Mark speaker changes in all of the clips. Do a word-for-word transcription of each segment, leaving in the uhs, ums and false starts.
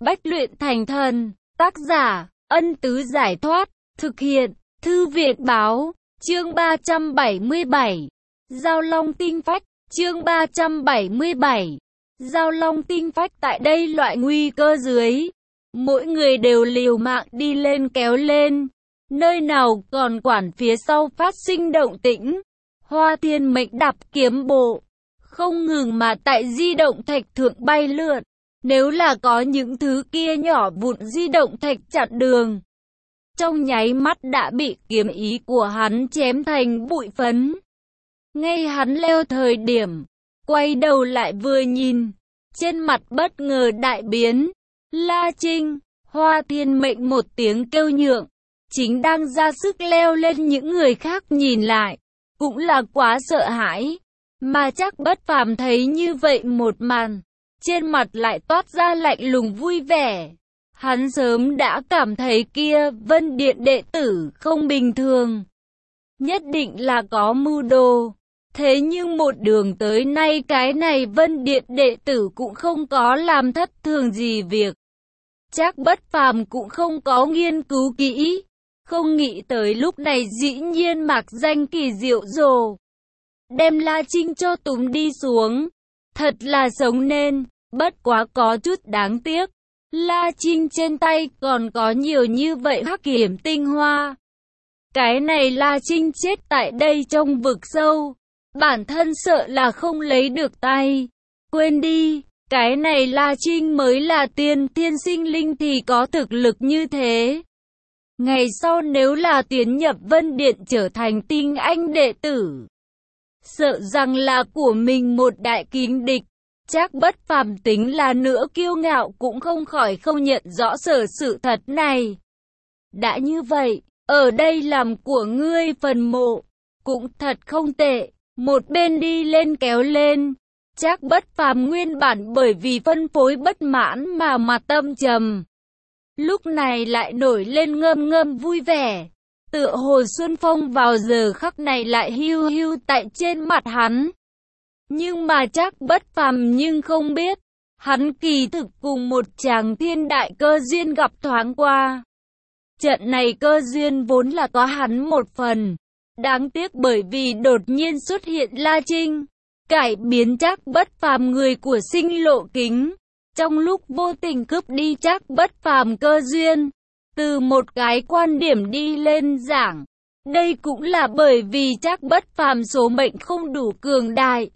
Speaker 1: Bách luyện thành thần. Tác giả, Ân Tứ Giải Thoát. Thực hiện, Thư viện Báo. Chương ba trăm bảy mươi bảy. Giao Long Tinh Phách. Chương ba trăm bảy mươi bảy. Giao Long Tinh Phách. Tại đây loại nguy cơ dưới, mỗi người đều liều mạng đi lên kéo lên. Nơi nào còn quản phía sau phát sinh động tĩnh. Hoa Thiên Mệnh đạp kiếm bộ, không ngừng mà tại di động thạch thượng bay lượn. Nếu là có những thứ kia nhỏ vụn di động thạch chặn đường, trong nháy mắt đã bị kiếm ý của hắn chém thành bụi phấn. Ngay hắn leo thời điểm, quay đầu lại vừa nhìn, trên mặt bất ngờ đại biến. La Trinh, Hoa Thiên Mệnh một tiếng kêu nhượng, chính đang ra sức leo lên. Những người khác nhìn lại, cũng là quá sợ hãi. Mà Trác Bất Phàm thấy như vậy một màn, trên mặt lại toát ra lạnh lùng vui vẻ. Hắn sớm đã cảm thấy kia Vân Điện đệ tử không bình thường, nhất định là có mưu đồ. Thế nhưng một đường tới nay cái này Vân Điện đệ tử cũng không có làm thất thường gì việc. Trác Bất Phàm cũng không có nghiên cứu kỹ, không nghĩ tới lúc này dĩ nhiên mạc danh kỳ diệu rồ, đem La Trinh cho túm đi xuống. Thật là sống nên, bất quá có chút đáng tiếc. La Trinh trên tay còn có nhiều như vậy hắc kiểm tinh hoa. Cái này La Trinh chết tại đây trong vực sâu, bản thân sợ là không lấy được tay. Quên đi, cái này La Trinh mới là tiên thiên sinh linh thì có thực lực như thế. Ngày sau nếu là tiến nhập Vân Điện trở thành tinh anh đệ tử, sợ rằng là của mình một đại kính địch. Trác Bất Phàm tính là nữa kiêu ngạo cũng không khỏi không nhận rõ sở sự thật này. Đã như vậy, ở đây làm của ngươi phần mộ, cũng thật không tệ. Một bên đi lên kéo lên. Trác Bất Phàm nguyên bản bởi vì phân phối bất mãn mà mặt tâm trầm, lúc này lại nổi lên ngâm ngâm vui vẻ. Tựa hồ xuân phong vào giờ khắc này lại hiu hiu tại trên mặt hắn. Nhưng mà Trác Bất Phàm nhưng không biết, hắn kỳ thực cùng một chàng thiên đại cơ duyên gặp thoáng qua. Trận này cơ duyên vốn là có hắn một phần, đáng tiếc bởi vì đột nhiên xuất hiện La Trinh, cải biến Trác Bất Phàm người của sinh lộ kính, trong lúc vô tình cướp đi Trác Bất Phàm cơ duyên. Từ một cái quan điểm đi lên giảng, đây cũng là bởi vì Trác Bất Phàm số mệnh không đủ cường đại,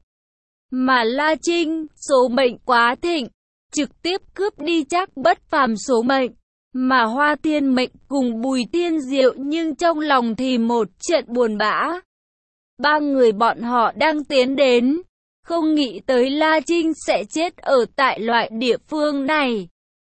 Speaker 1: mà La Trinh số mệnh quá thịnh, trực tiếp cướp đi Trác Bất Phàm số mệnh. Mà Hoa Thiên Mệnh cùng Bùi Thiên Diệu nhưng trong lòng thì một trận buồn bã. Ba người bọn họ đang tiến đến, không nghĩ tới La Trinh sẽ chết ở tại loại địa phương này.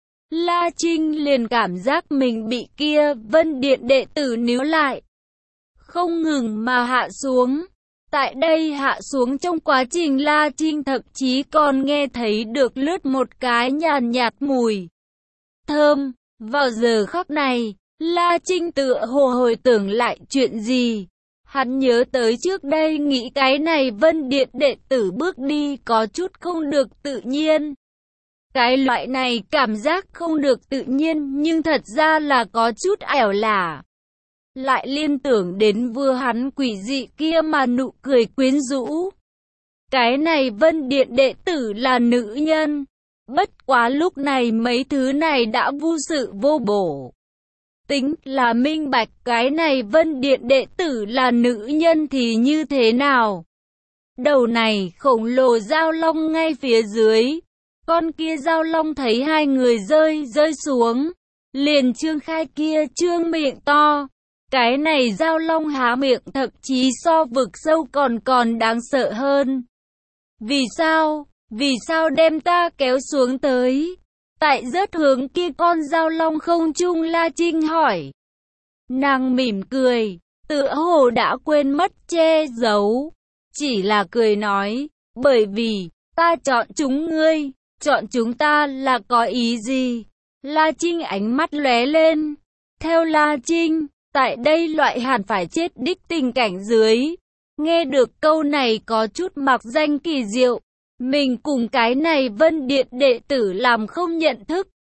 Speaker 1: La Trinh liền cảm giác mình bị kia Vân Điện đệ tử níu lại, không ngừng mà hạ xuống. Tại đây hạ xuống trong quá trình La Trinh thậm chí còn nghe thấy được lướt một cái nhàn nhạt mùi thơm. Vào giờ khắc này, La Trinh tựa hồ hồi tưởng lại chuyện gì. Hắn nhớ tới trước đây nghĩ cái này Vân Điện đệ tử bước đi có chút không được tự nhiên. Cái loại này cảm giác không được tự nhiên nhưng thật ra là có chút ẻo lả. Lại liên tưởng đến vừa hắn quỷ dị kia mà nụ cười quyến rũ. Cái này Vân Điện đệ tử là nữ nhân. Bất quá lúc này mấy thứ này đã vô sự vô bổ. Tính là minh bạch cái này Vân Điện đệ tử là nữ nhân thì như thế nào? Đầu này khổng lồ giao long ngay phía dưới. Con kia giao long thấy hai người rơi rơi xuống, liền trương khai kia trương miệng to. Cái này giao long há miệng thậm chí so vực sâu còn còn đáng sợ hơn. Vì sao? Vì sao đem ta kéo xuống tới? Tại rớt hướng kia con giao long không trung La Trinh hỏi. Nàng mỉm cười, tựa hồ đã quên mất che giấu. Chỉ là cười nói, bởi vì, ta chọn chúng ngươi, chọn chúng ta là có ý gì? La Trinh ánh mắt lóe lên. Theo La Trinh, tại đây loại hẳn phải chết đích tình cảnh dưới. Nghe được câu này có chút mặc danh kỳ diệu. Mình cùng cái này Vân Điện đệ tử làm không nhận thức.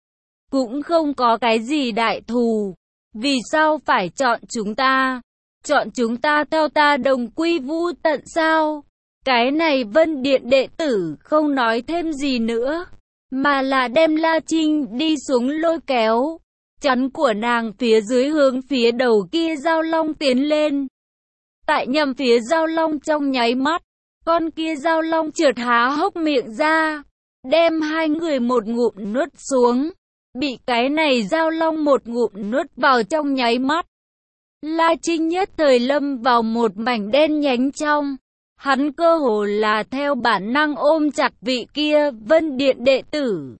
Speaker 1: cũng không có cái gì đại thù. Vì sao phải chọn chúng ta? Chọn chúng ta theo ta đồng quy vu tận sao? Cái này Vân Điện đệ tử không nói thêm gì nữa, mà là đem La Trinh đi xuống lôi kéo, chắn của nàng phía dưới hướng phía đầu kia Giao Long tiến lên. Tại nhằm phía Giao Long trong nháy mắt, con kia Giao Long trượt há hốc miệng ra, đem hai người một ngụm nuốt xuống. Bị cái này Giao Long một ngụm nuốt vào trong nháy mắt, La Trinh nhất thời lâm vào một mảnh đen nhánh trong. Hắn cơ hồ là theo bản năng ôm chặt vị kia Vân Điện đệ tử.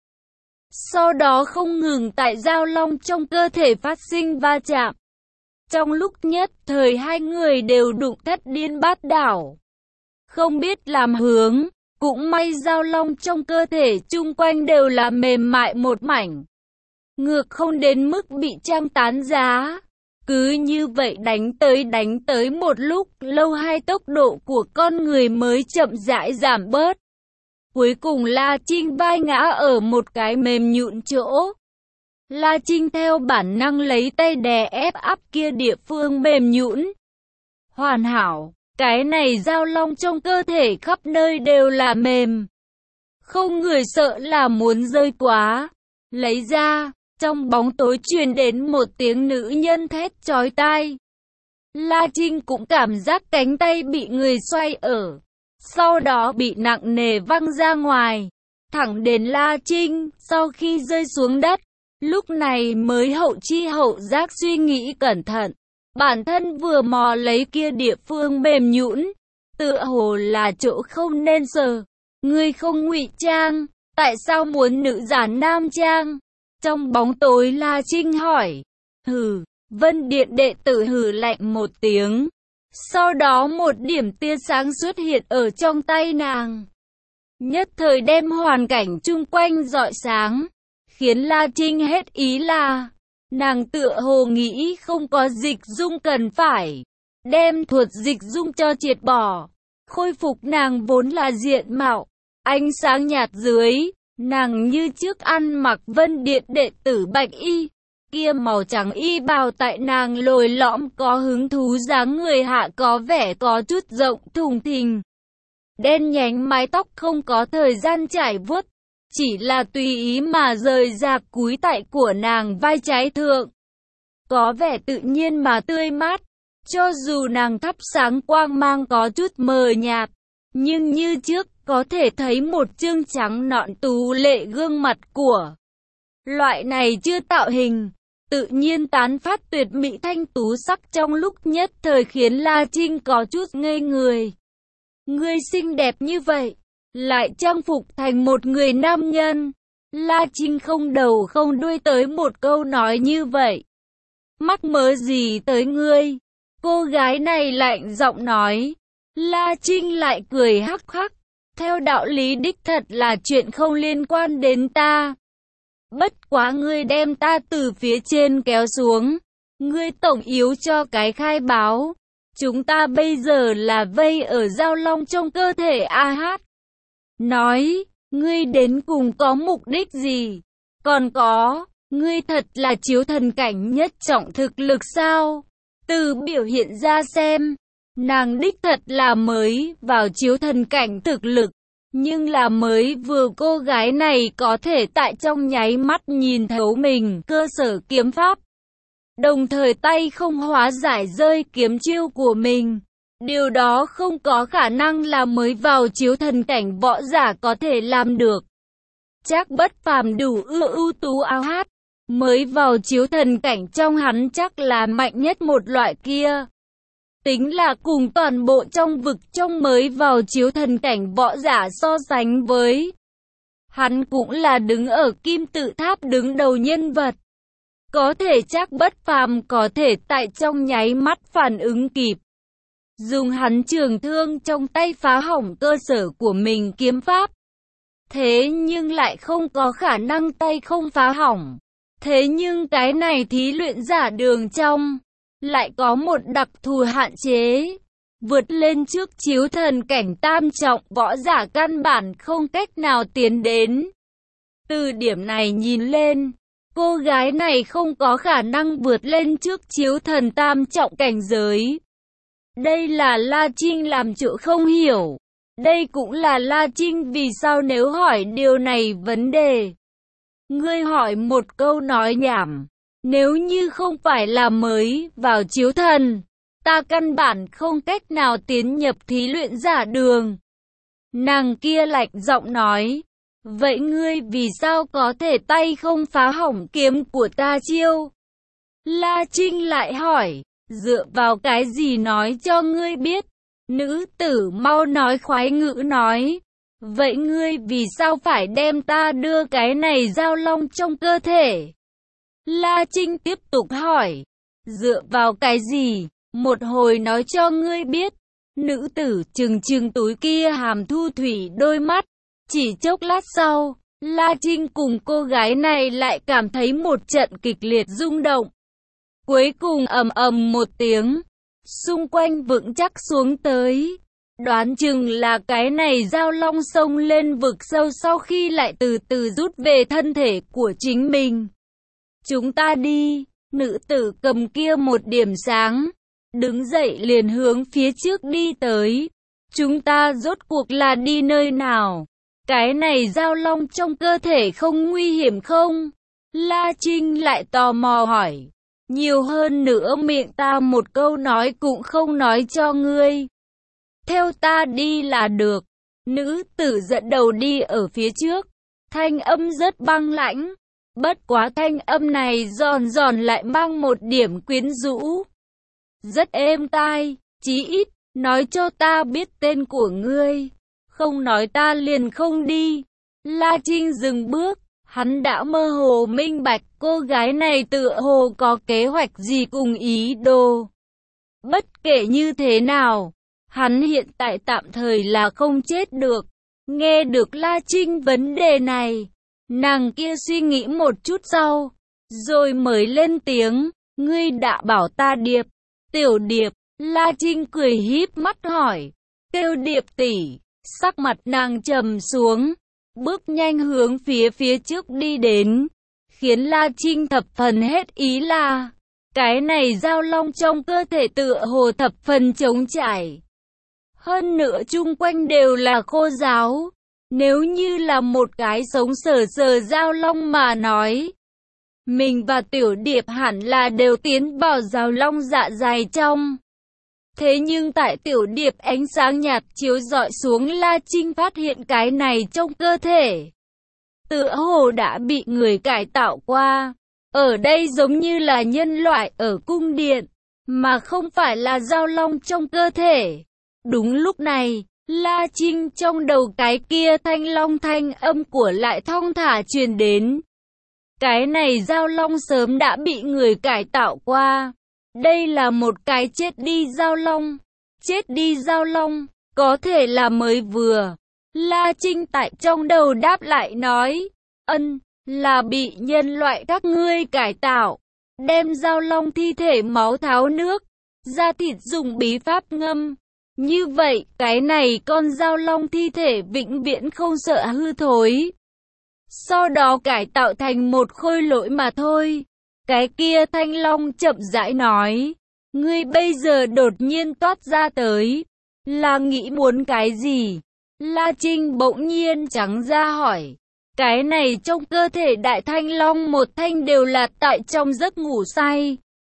Speaker 1: Sau đó không ngừng tại Giao Long trong cơ thể phát sinh va chạm. Trong lúc nhất thời hai người đều đụng thất điên bát đảo, không biết làm hướng. Cũng may Giao Long trong cơ thể chung quanh đều là mềm mại một mảnh, ngược không đến mức bị trang tán giá. Cứ như vậy đánh tới đánh tới một lúc lâu, hai tốc độ của con người mới chậm rãi giảm bớt. Cuối cùng La Trinh vai ngã ở một cái mềm nhũn chỗ. La Trinh theo bản năng lấy tay đè ép áp kia địa phương mềm nhũn. Hoàn hảo, cái này Giao Long trong cơ thể khắp nơi đều là mềm. Không người sợ là muốn rơi quá. Lấy ra. Trong bóng tối truyền đến một tiếng nữ nhân thét chói tai. La Trinh cũng cảm giác cánh tay bị người xoay ở, sau đó bị nặng nề văng ra ngoài, thẳng đến La Trinh sau khi rơi xuống đất. Lúc này mới hậu chi hậu giác suy nghĩ cẩn thận, bản thân vừa mò lấy kia địa phương mềm nhũn, tựa hồ là chỗ không nên sờ. Ngươi không ngụy trang, tại sao muốn nữ giả nam trang? Trong bóng tối La Trinh hỏi. Hừ, Vân Điện đệ tử hừ lạnh một tiếng. Sau đó một điểm tia sáng xuất hiện ở trong tay nàng, nhất thời đem hoàn cảnh chung quanh rọi sáng, khiến La Trinh hết ý là, nàng tựa hồ nghĩ không có dịch dung cần phải đem thuật dịch dung cho triệt bỏ, khôi phục nàng vốn là diện mạo. Ánh sáng nhạt dưới, nàng như trước ăn mặc Vân Điện đệ tử bạch y, kia màu trắng y bào tại nàng lồi lõm có hứng thú dáng người hạ có vẻ có chút rộng thùng thình. Đen nhánh mái tóc không có thời gian trải vuốt, chỉ là tùy ý mà rời rạc cúi tại của nàng vai trái thượng. Có vẻ tự nhiên mà tươi mát, cho dù nàng thắp sáng quang mang có chút mờ nhạt, nhưng như trước có thể thấy một trương trắng nõn tú lệ gương mặt của loại này chưa tạo hình, tự nhiên tán phát tuyệt mỹ thanh tú sắc trong lúc nhất thời khiến La Trinh có chút ngây người. Ngươi xinh đẹp như vậy, lại trang phục thành một người nam nhân. La Trinh không đầu không đuôi tới một câu nói như vậy. Mắc mớ gì tới ngươi? Cô gái này lạnh giọng nói. La Trinh lại cười hắc hắc. Theo đạo lý đích thật là chuyện không liên quan đến ta. Bất quá ngươi đem ta từ phía trên kéo xuống. Ngươi tổng yếu cho cái khai báo. Chúng ta bây giờ là vây ở Giao Long trong cơ thể a hát. Nói, ngươi đến cùng có mục đích gì? Còn có, ngươi thật là chiếu thần cảnh nhất trọng thực lực sao? Từ biểu hiện ra xem, nàng đích thật là mới vào chiếu thần cảnh thực lực. Nhưng là mới vừa cô gái này có thể tại trong nháy mắt nhìn thấu mình cơ sở kiếm pháp. Đồng thời tay không hóa giải rơi kiếm chiêu của mình. Điều đó không có khả năng là mới vào chiếu thần cảnh võ giả có thể làm được. Chắc Bất Phàm đủ ưa ưu tú áo hát. Mới vào chiếu thần cảnh trong hắn chắc là mạnh nhất một loại kia. Tính là cùng toàn bộ trong vực trong mới vào chiếu thần cảnh võ giả so sánh với. Hắn cũng là đứng ở kim tự tháp đứng đầu nhân vật. Có thể chắc Bất Phàm có thể tại trong nháy mắt phản ứng kịp. Dùng hắn trường thương trong tay phá hỏng cơ sở của mình kiếm pháp. Thế nhưng lại không có khả năng tay không phá hỏng. Thế nhưng cái này thí luyện giả đường trong lại có một đặc thù hạn chế. Vượt lên trước chiếu thần cảnh tam trọng võ giả căn bản không cách nào tiến đến. Từ điểm này nhìn lên, cô gái này không có khả năng vượt lên trước chiếu thần tam trọng cảnh giới. Đây là La Trinh làm chỗ không hiểu. Đây cũng là La Trinh vì sao nếu hỏi điều này vấn đề. Ngươi hỏi một câu nói nhảm. Nếu như không phải là mới vào chiếu thần, ta căn bản không cách nào tiến nhập thí luyện giả đường. Nàng kia lạnh giọng nói. Vậy ngươi vì sao có thể tay không phá hỏng kiếm của ta chiêu? La Trinh lại hỏi. Dựa vào cái gì nói cho ngươi biết? Nữ tử mau nói khoái ngữ nói. Vậy ngươi vì sao phải đem ta đưa cái này dao long trong cơ thể? La Trinh tiếp tục hỏi. Dựa vào cái gì? Một hồi nói cho ngươi biết. Nữ tử trừng trừng túi kia hàm thu thủy đôi mắt. Chỉ chốc lát sau, La Trinh cùng cô gái này lại cảm thấy một trận kịch liệt rung động. Cuối cùng ầm ầm một tiếng, xung quanh vững chắc xuống tới. Đoán chừng là cái này dao long sông lên vực sâu sau khi lại từ từ rút về thân thể của chính mình. Chúng ta đi, nữ tử cầm kia một điểm sáng, đứng dậy liền hướng phía trước đi tới. Chúng ta rốt cuộc là đi nơi nào? Cái này dao long trong cơ thể không nguy hiểm không? La Trinh lại tò mò hỏi. Nhiều hơn nữa miệng ta một câu nói cũng không nói cho ngươi. Theo ta đi là được. Nữ tử dẫn đầu đi ở phía trước. Thanh âm rất băng lãnh. Bất quá thanh âm này giòn giòn lại mang một điểm quyến rũ. Rất êm tai, chí ít, nói cho ta biết tên của ngươi. Không nói ta liền không đi. La Trinh dừng bước. Hắn đã mơ hồ minh bạch cô gái này tựa hồ có kế hoạch gì cùng ý đồ. Bất kể như thế nào, hắn hiện tại tạm thời là không chết được. Nghe được La Trinh vấn đề này, nàng kia suy nghĩ một chút sau, rồi mới lên tiếng, ngươi đã bảo ta Điệp. Tiểu Điệp, La Trinh cười híp mắt hỏi, kêu Điệp tỷ, sắc mặt nàng trầm xuống. Bước nhanh hướng phía phía trước đi đến, khiến La Trinh thập phần hết ý là, cái này dao long trong cơ thể tựa hồ thập phần trống trải. Hơn nữa chung quanh đều là khô ráo, nếu như là một cái sống sờ sờ dao long mà nói. Mình và Tiểu Điệp hẳn là đều tiến vào dao long dạ dày trong. Thế nhưng tại Tiểu Điệp ánh sáng nhạt chiếu rọi xuống La Trinh phát hiện cái này trong cơ thể. Tựa hồ đã bị người cải tạo qua. Ở đây giống như là nhân loại ở cung điện, mà không phải là dao long trong cơ thể. Đúng lúc này, La Trinh trong đầu cái kia thanh long thanh âm của lại thong thả truyền đến. Cái này dao long sớm đã bị người cải tạo qua. Đây là một cái chết đi dao long. Chết đi dao long, có thể là mới vừa. La Trinh tại trong đầu đáp lại nói, ân, là bị nhân loại các ngươi cải tạo. Đem dao long thi thể máu tháo nước, da thịt dùng bí pháp ngâm. Như vậy, cái này con dao long thi thể vĩnh viễn không sợ hư thối. Sau đó cải tạo thành một khôi lỗi mà thôi. Cái kia thanh long chậm rãi nói, ngươi bây giờ đột nhiên toát ra tới, là nghĩ muốn cái gì? La Trinh bỗng nhiên trắng ra hỏi, cái này trong cơ thể đại thanh long một thanh đều là tại trong giấc ngủ say.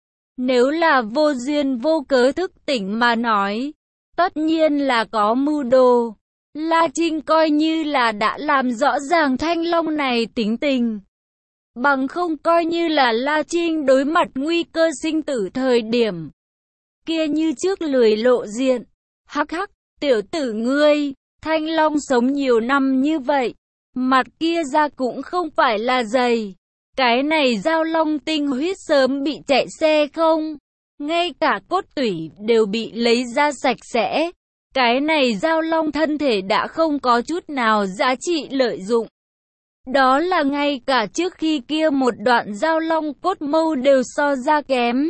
Speaker 1: Nếu là vô duyên vô cớ thức tỉnh mà nói, tất nhiên là có mưu đồ. La Trinh coi như là đã làm rõ ràng thanh long này tính tình. Bằng không coi như là La Trinh đối mặt nguy cơ sinh tử thời điểm kia như trước lười lộ diện. Hắc hắc, tiểu tử ngươi, thanh long sống nhiều năm như vậy, mặt kia ra cũng không phải là dày. Cái này dao long tinh huyết sớm bị chạy xe không? Ngay cả cốt tủy đều bị lấy ra sạch sẽ. Cái này dao long thân thể đã không có chút nào giá trị lợi dụng. Đó là ngay cả trước khi kia một đoạn dao long cốt mâu đều so ra kém.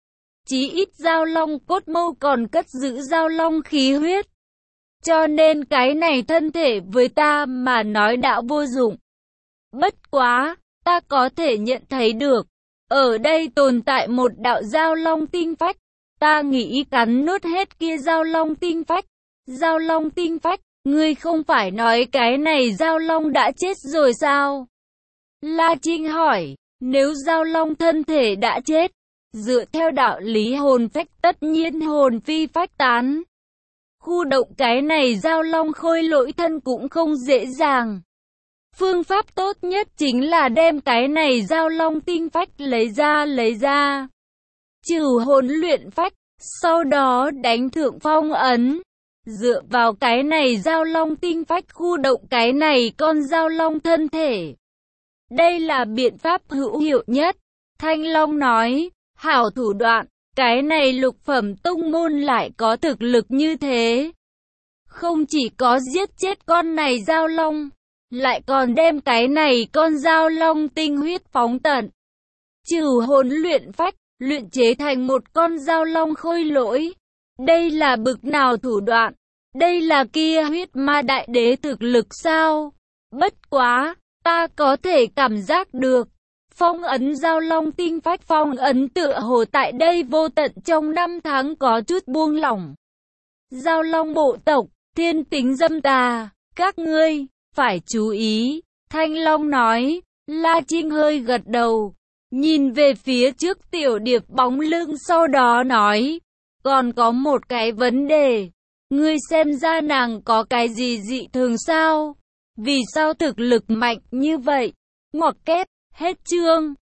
Speaker 1: Chí ít dao long cốt mâu còn cất giữ dao long khí huyết. Cho nên cái này thân thể với ta mà nói đã vô dụng. Bất quá, ta có thể nhận thấy được, ở đây tồn tại một đạo giao long tinh phách. Ta nghĩ cắn nuốt hết kia giao long tinh phách. Giao long tinh phách, ngươi không phải nói cái này giao long đã chết rồi sao? La Trinh hỏi, nếu giao long thân thể đã chết, dựa theo đạo lý hồn phách tất nhiên hồn phi phách tán. Khu động cái này giao long khôi lỗi thân cũng không dễ dàng. Phương pháp tốt nhất chính là đem cái này giao long tinh phách lấy ra lấy ra. Trừ hồn luyện phách, sau đó đánh thượng phong ấn. Dựa vào cái này giao long tinh phách khu động cái này con giao long thân thể. Đây là biện pháp hữu hiệu nhất. Thanh Long nói, hảo thủ đoạn, cái này lục phẩm tông môn lại có thực lực như thế. Không chỉ có giết chết con này giao long, lại còn đem cái này con giao long tinh huyết phóng tận. Trừ hồn luyện phách, luyện chế thành một con giao long khôi lỗi. Đây là bực nào thủ đoạn? Đây là kia huyết ma đại đế thực lực sao? Bất quá, ta có thể cảm giác được. Phong ấn giao long tinh phách phong ấn tựa hồ tại đây vô tận trong năm tháng có chút buông lỏng. Giao long bộ tộc, thiên tính dâm tà, các ngươi, phải chú ý. Thanh Long nói, La Trinh hơi gật đầu, nhìn về phía trước tiểu điệp bóng lưng sau đó nói, còn có một cái vấn đề. Ngươi xem ra nàng có cái gì dị thường sao? Vì sao thực lực mạnh như vậy? Ngoặc kép, hết chương.